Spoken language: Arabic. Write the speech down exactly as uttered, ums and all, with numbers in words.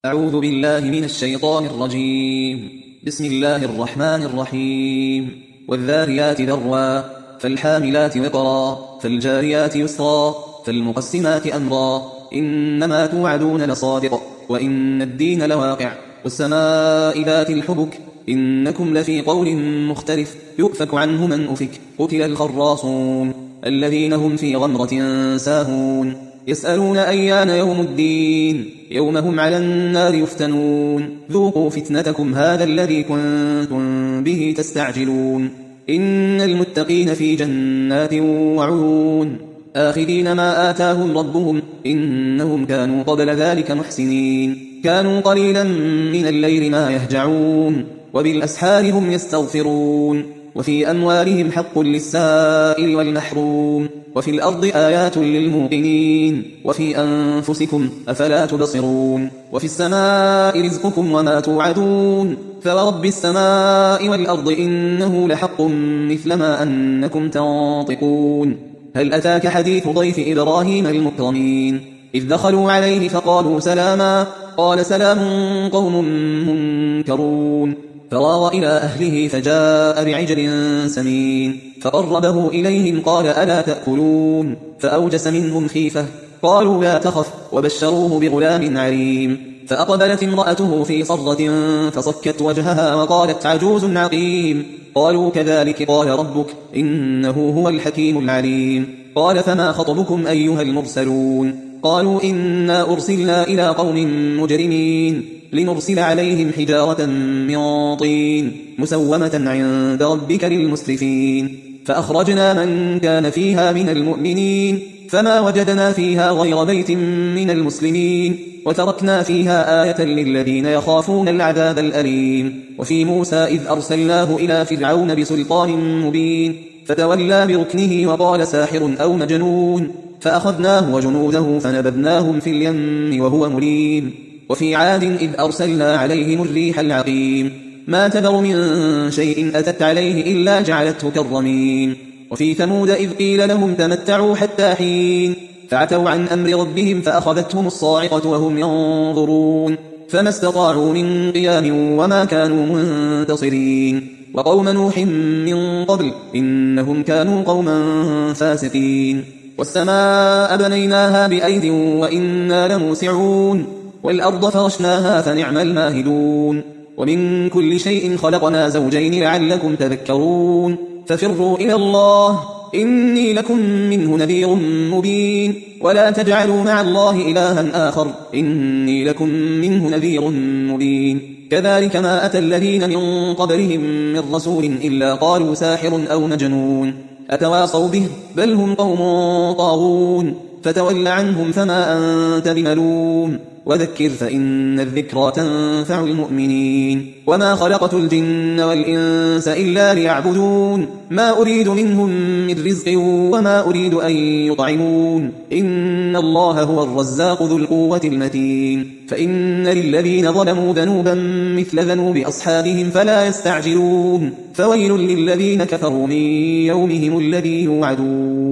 أعوذ بالله من الشيطان الرجيم. بسم الله الرحمن الرحيم. والذاريات ذروا فالحاملات وقرا فالجاريات يسرا فالمقسمات أمرا إنما توعدون لصادق وإن الدين لواقع والسماء ذات الحبك إنكم لفي قول مختلف يؤفك عنه من أفك قتل الخراصون الذين هم في غمرة ساهون يسألون أيان يوم الدين يوم هم على النار يفتنون ذوقوا فتنتكم هذا الذي كنتم به تستعجلون إن المتقين في جنات وعيون آخذين ما آتاهم ربهم إنهم كانوا قبل ذلك محسنين كانوا قليلا من الليل ما يهجعون وبالأسحار هم يستغفرون وفي أموالهم حق للسائل والمحروم وفي الأرض آيات للموقنين وفي أنفسكم أفلا تبصرون وفي السماء رزقكم وما توعدون فورب السماء والأرض إنه لحق مثل ما أنكم تنطقون هل أتاك حديث ضيف إبراهيم المكرمين إذ دخلوا عليه فقالوا سلاما قال سلام قوم منكرون فراغ إلى أهله فجاء بعجل سمين فقربه إليهم قال ألا تأكلون فأوجس منهم خيفة قالوا لا تخف وبشروه بغلام عليم فأقبلت امرأته في صرة فصكت وجهها وقالت عجوز عقيم قالوا كذلك قال ربك إنه هو الحكيم العليم قال فما خطبكم أيها المرسلون قالوا إنا أرسلنا إلى قوم مجرمين لنرسل عليهم حجارة من طين مسومة عند ربك للمسرفين فأخرجنا من كان فيها من المؤمنين فما وجدنا فيها غير بيت من المسلمين وتركنا فيها آية للذين يخافون العذاب الأليم وفي موسى إذ أرسلناه إلى فرعون بسلطان مبين فتولى بركنه وقال ساحر أو مجنون فأخذناه وجنوده فنبذناهم في اليم وهو مليم وفي عاد إذ أرسلنا عليهم الريح العقيم ما تذر من شيء أتت عليه إلا جعلته كالرميم وفي ثمود إذ قيل لهم تمتعوا حتى حين فعتوا عن أمر ربهم فأخذتهم الصاعقة وهم ينظرون فما استطاعوا من قيام وما كانوا منتصرين وقوم نوح من قبل إنهم كانوا قوما فاسقين والسماء بنيناها بأيد وإنا لموسعون والأرض فرشناها فنعم الماهدون ومن كل شيء خلقنا زوجين لعلكم تذكرون ففروا إلى الله إني لكم منه نذير مبين ولا تجعلوا مع الله إلها آخر إني لكم منه نذير مبين كذلك ما أتى الذين من قبلهم من رسول إلا قالوا ساحر أو مجنون أتواصوا به بل هم قوم طاغون فتول عنهم فما أنت بملوم وذكر فإن الذكرى تنفع المؤمنين وما خلقت الجن والإنس إلا ليعبدون ما أريد منهم من رزق وما أريد أن يطعمون إن الله هو الرزاق ذو القوة المتين فإن للذين ظلموا ذنوبا مثل ذنوب أصحابهم فلا يستعجلون فويل للذين كفروا من يومهم الذي يوعدون